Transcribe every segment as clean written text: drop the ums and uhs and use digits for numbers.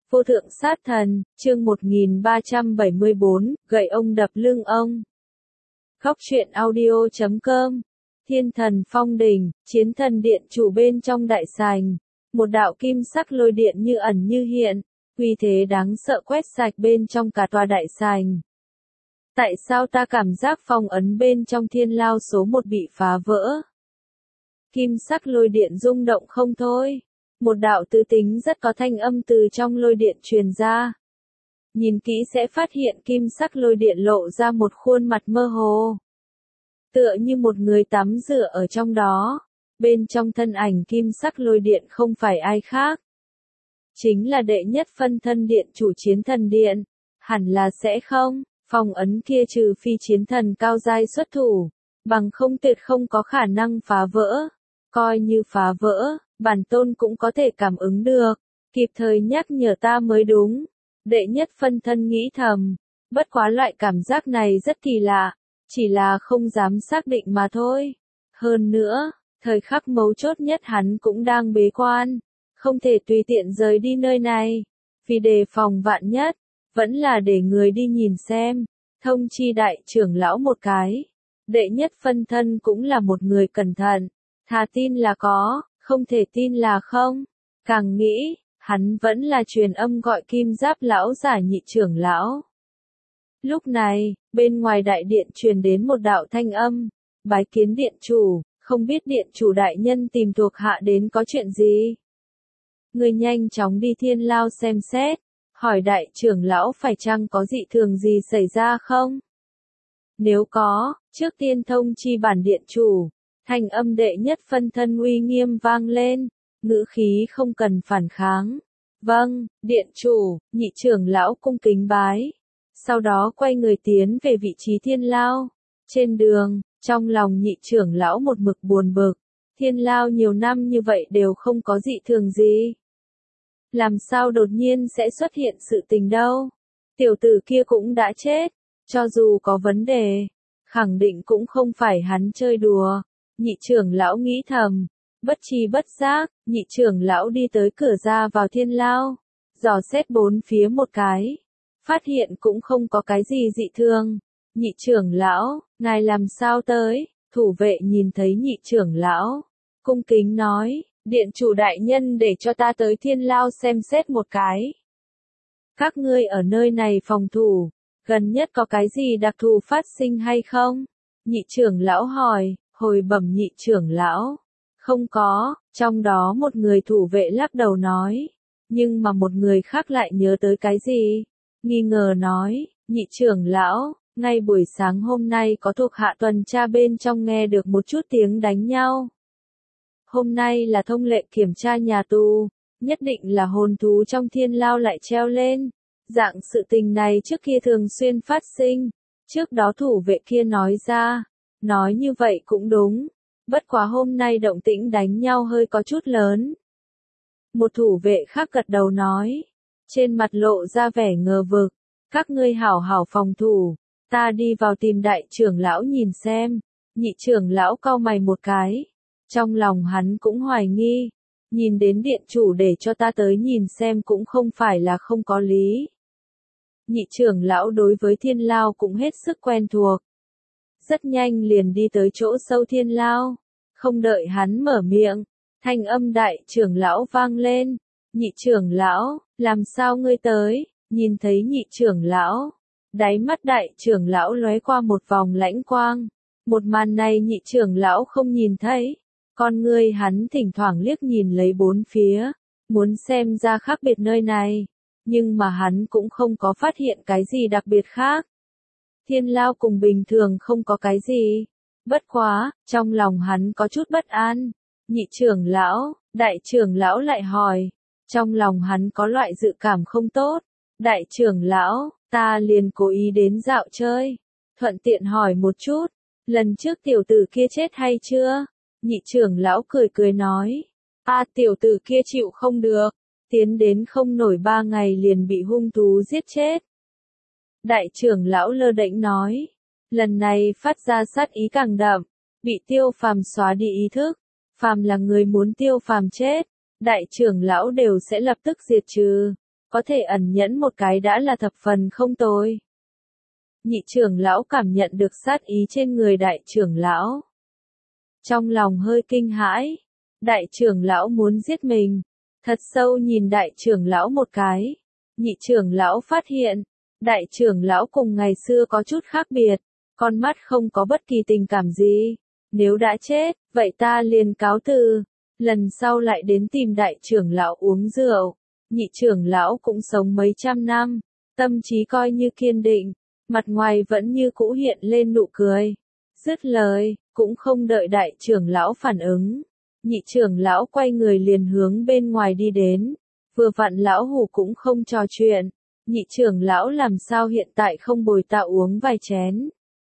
Vô thượng sát thần, chương 1374, gậy ông đập lưng ông. Khóc chuyện audio.com. Thiên thần phong đỉnh, chiến thần điện chủ bên trong đại sảnh. Một đạo kim sắc lôi điện như ẩn như hiện, uy thế đáng sợ quét sạch bên trong cả tòa đại sảnh. Tại sao ta cảm giác phong ấn bên trong thiên lao số 1 bị phá vỡ? Kim sắc lôi điện rung động không thôi. Một đạo tư tính rất có thanh âm từ trong lôi điện truyền ra. Nhìn kỹ sẽ phát hiện kim sắc lôi điện lộ ra một khuôn mặt mơ hồ. Tựa như một người tắm rửa ở trong đó. Bên trong thân ảnh kim sắc lôi điện không phải ai khác. Chính là đệ nhất phân thân điện chủ chiến thần điện. Hẳn là sẽ không, phong ấn kia trừ phi chiến thần cao giai xuất thủ. Bằng không tuyệt không có khả năng phá vỡ. Coi như phá vỡ, bản tôn cũng có thể cảm ứng được, kịp thời nhắc nhở ta mới đúng. Đệ nhất phân thân nghĩ thầm, bất quá loại cảm giác này rất kỳ lạ, chỉ là không dám xác định mà thôi. Hơn nữa, thời khắc mấu chốt nhất hắn cũng đang bế quan, không thể tùy tiện rời đi nơi này, vì đề phòng vạn nhất, vẫn là để người đi nhìn xem, thông chi đại trưởng lão một cái. Đệ nhất phân thân cũng là một người cẩn thận, thà tin là có, không thể tin là không. Càng nghĩ, hắn vẫn là truyền âm gọi kim giáp lão giả nhị trưởng lão. Lúc này, bên ngoài đại điện truyền đến một đạo thanh âm, bái kiến điện chủ, không biết điện chủ đại nhân tìm thuộc hạ đến có chuyện gì. Người nhanh chóng đi thiên lao xem xét, hỏi đại trưởng lão phải chăng có dị thường gì xảy ra không? Nếu có, trước tiên thông chi bản điện chủ. Thanh âm đệ nhất phân thân uy nghiêm vang lên, ngữ khí không cần phản kháng. Vâng, điện chủ, nhị trưởng lão cung kính bái. Sau đó quay người tiến về vị trí thiên lao. Trên đường, trong lòng nhị trưởng lão một mực buồn bực. Thiên lao nhiều năm như vậy đều không có dị thường gì. Làm sao đột nhiên sẽ xuất hiện sự tình đâu? Tiểu tử kia cũng đã chết, cho dù có vấn đề, khẳng định cũng không phải hắn chơi đùa. Nhị trưởng lão nghĩ thầm, bất tri bất giác, nhị trưởng lão đi tới cửa ra vào thiên lao, dò xét bốn phía một cái, phát hiện cũng không có cái gì dị thường. Nhị trưởng lão, ngài làm sao tới? Thủ vệ nhìn thấy nhị trưởng lão, cung kính nói, điện chủ đại nhân để cho ta tới thiên lao xem xét một cái. Các ngươi ở nơi này phòng thủ, gần nhất có cái gì đặc thù phát sinh hay không? Nhị trưởng lão hỏi. Hồi bẩm nhị trưởng lão, không có, trong đó một người thủ vệ lắc đầu nói, nhưng mà một người khác lại nhớ tới cái gì, nghi ngờ nói, nhị trưởng lão, ngay buổi sáng hôm nay có thuộc hạ tuần tra bên trong nghe được một chút tiếng đánh nhau. Hôm nay là thông lệ kiểm tra nhà tù, nhất định là hồn thú trong thiên lao lại treo lên, dạng sự tình này trước kia thường xuyên phát sinh, trước đó thủ vệ kia nói ra. Nói như vậy cũng đúng, bất quá hôm nay động tĩnh đánh nhau hơi có chút lớn. Một thủ vệ khác gật đầu nói, trên mặt lộ ra vẻ ngờ vực, các ngươi hảo hảo phòng thủ, ta đi vào tìm đại trưởng lão nhìn xem. Nhị trưởng lão cau mày một cái, trong lòng hắn cũng hoài nghi, nhìn đến điện chủ để cho ta tới nhìn xem cũng không phải là không có lý. Nhị trưởng lão đối với thiên lao cũng hết sức quen thuộc. Rất nhanh liền đi tới chỗ sâu thiên lao, không đợi hắn mở miệng, thanh âm đại trưởng lão vang lên, nhị trưởng lão, làm sao ngươi tới? Nhìn thấy nhị trưởng lão, đáy mắt đại trưởng lão lóe qua một vòng lãnh quang, một màn này nhị trưởng lão không nhìn thấy, con ngươi hắn thỉnh thoảng liếc nhìn lấy bốn phía, muốn xem ra khác biệt nơi này, nhưng mà hắn cũng không có phát hiện cái gì đặc biệt khác. Thiên lao cùng bình thường không có cái gì. Bất quá, trong lòng hắn có chút bất an. Nhị trưởng lão, đại trưởng lão lại hỏi. Trong lòng hắn có loại dự cảm không tốt. Đại trưởng lão, ta liền cố ý đến dạo chơi. Thuận tiện hỏi một chút, lần trước tiểu tử kia chết hay chưa? Nhị trưởng lão cười cười nói. Tiểu tử kia chịu không được. Tiến đến không nổi 3 ngày liền bị hung thú giết chết. Đại trưởng lão lơ đễnh nói, lần này phát ra sát ý càng đậm, bị Tiêu Phàm xóa đi ý thức, phàm là người muốn Tiêu Phàm chết, đại trưởng lão đều sẽ lập tức diệt trừ. có thể ẩn nhẫn một cái đã là thập phần không tồi. Nhị trưởng lão cảm nhận được sát ý trên người đại trưởng lão. Trong lòng hơi kinh hãi, đại trưởng lão muốn giết mình. Thật sâu nhìn đại trưởng lão một cái. Nhị trưởng lão phát hiện, đại trưởng lão cùng ngày xưa có chút khác biệt, con mắt không có bất kỳ tình cảm gì. Nếu đã chết, vậy ta liền cáo từ, lần sau lại đến tìm đại trưởng lão uống rượu. Nhị trưởng lão cũng sống mấy trăm năm, tâm trí coi như kiên định, mặt ngoài vẫn như cũ hiện lên nụ cười. Dứt lời, cũng không đợi đại trưởng lão phản ứng. Nhị trưởng lão quay người liền hướng bên ngoài đi đến. Vừa vặn lão hủ cũng không trò chuyện. Nhị trưởng lão làm sao hiện tại không bồi ta uống vài chén.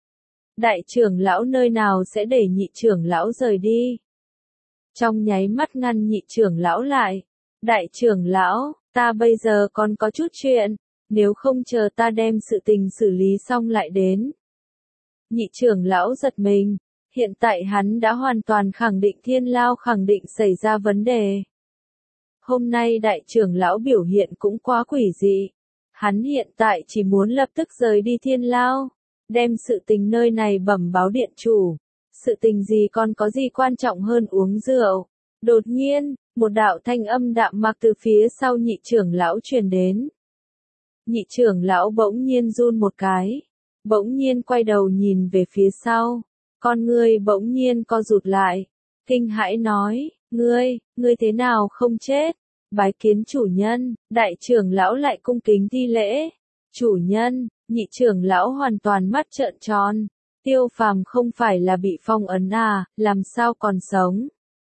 Đại trưởng lão nơi nào sẽ để nhị trưởng lão rời đi. Trong nháy mắt ngăn nhị trưởng lão lại. Đại trưởng lão, ta bây giờ còn có chút chuyện. Nếu không chờ ta đem sự tình xử lý xong lại đến. Nhị trưởng lão giật mình. Hiện tại hắn đã hoàn toàn khẳng định Thiên Lao khẳng định xảy ra vấn đề. Hôm nay đại trưởng lão biểu hiện cũng quá quỷ dị. Hắn hiện tại chỉ muốn lập tức rời đi Thiên Lao, đem sự tình nơi này bẩm báo điện chủ. Sự tình gì còn có gì quan trọng hơn uống rượu. Đột nhiên, một đạo thanh âm đạm mạc từ phía sau nhị trưởng lão truyền đến. Nhị trưởng lão bỗng nhiên run một cái, bỗng nhiên quay đầu nhìn về phía sau. Con ngươi bỗng nhiên co rụt lại, kinh hãi nói, ngươi thế nào không chết? Bái kiến chủ nhân, đại trưởng lão lại cung kính thi lễ. Chủ nhân, nhị trưởng lão hoàn toàn mắt trợn tròn. Tiêu Phàm không phải là bị phong ấn à, làm sao còn sống?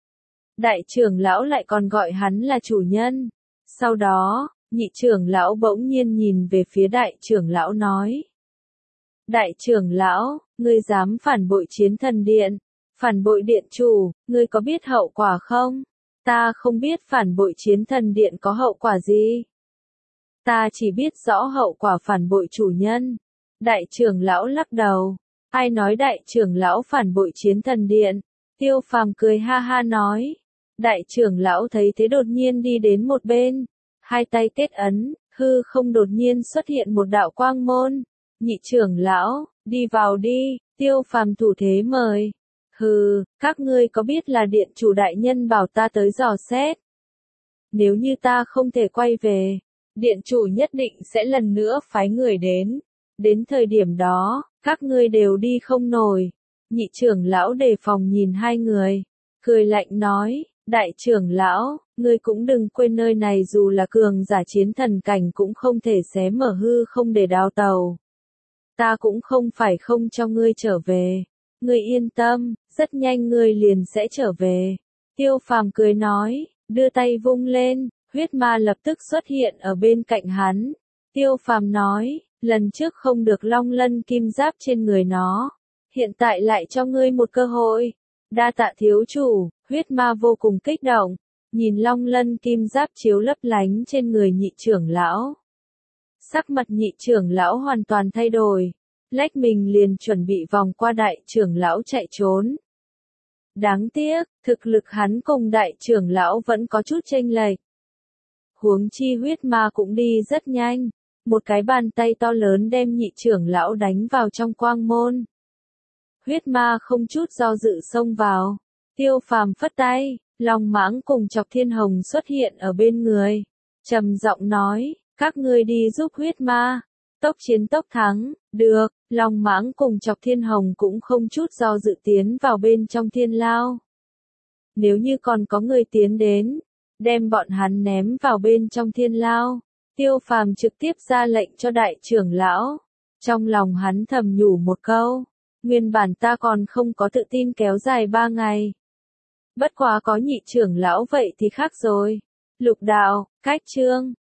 Đại trưởng lão lại còn gọi hắn là chủ nhân. Sau đó, nhị trưởng lão bỗng nhiên nhìn về phía đại trưởng lão nói. Đại trưởng lão, ngươi dám phản bội Chiến Thần Điện, phản bội điện chủ, ngươi có biết hậu quả không? Ta không biết phản bội Chiến Thần Điện có hậu quả gì. Ta chỉ biết rõ hậu quả phản bội chủ nhân. Đại trưởng lão lắc đầu. Ai nói đại trưởng lão phản bội Chiến Thần Điện? Tiêu Phàm cười ha ha nói. Đại trưởng lão thấy thế đột nhiên đi đến một bên. Hai tay kết ấn, hư không đột nhiên xuất hiện một đạo quang môn. Nhị trưởng lão, đi vào đi, Tiêu Phàm thủ thế mời. Hừ, các ngươi có biết là điện chủ đại nhân bảo ta tới dò xét. Nếu như ta không thể quay về, điện chủ nhất định sẽ lần nữa phái người đến. Đến thời điểm đó, các ngươi đều đi không nổi. Nhị trưởng lão đề phòng nhìn hai người, cười lạnh nói, đại trưởng lão, ngươi cũng đừng quên nơi này dù là cường giả chiến thần cảnh cũng không thể xé mở hư không để đào tàu. Ta cũng không phải không cho ngươi trở về. Ngươi yên tâm, rất nhanh ngươi liền sẽ trở về. Tiêu Phàm cười nói, đưa tay vung lên, huyết ma lập tức xuất hiện ở bên cạnh hắn. Tiêu Phàm nói, lần trước không được long lân kim giáp trên người nó. Hiện tại lại cho ngươi một cơ hội. Đa tạ thiếu chủ, huyết ma vô cùng kích động. Nhìn long lân kim giáp chiếu lấp lánh trên người nhị trưởng lão. Sắc mặt nhị trưởng lão hoàn toàn thay đổi. Lách mình liền chuẩn bị vòng qua đại trưởng lão chạy trốn. Đáng tiếc, thực lực hắn cùng đại trưởng lão vẫn có chút chênh lệch. Huống chi huyết ma cũng đi rất nhanh. Một cái bàn tay to lớn đem nhị trưởng lão đánh vào trong quang môn. Huyết ma không chút do dự xông vào. Tiêu Phàm phất tay, Long Mãng cùng Chọc Thiên Hồng xuất hiện ở bên người. Trầm giọng nói, các ngươi đi giúp huyết ma. Tốc chiến tốc thắng, được, Long Mãng cùng Chọc Thiên Hồng cũng không chút do dự tiến vào bên trong thiên lao. Nếu như còn có người tiến đến, đem bọn hắn ném vào bên trong thiên lao. Tiêu Phàm trực tiếp ra lệnh cho đại trưởng lão. Trong lòng hắn thầm nhủ một câu, nguyên bản ta còn không có tự tin kéo dài 3 ngày. Bất quá có nhị trưởng lão vậy thì khác rồi. Lục đạo, cách chương.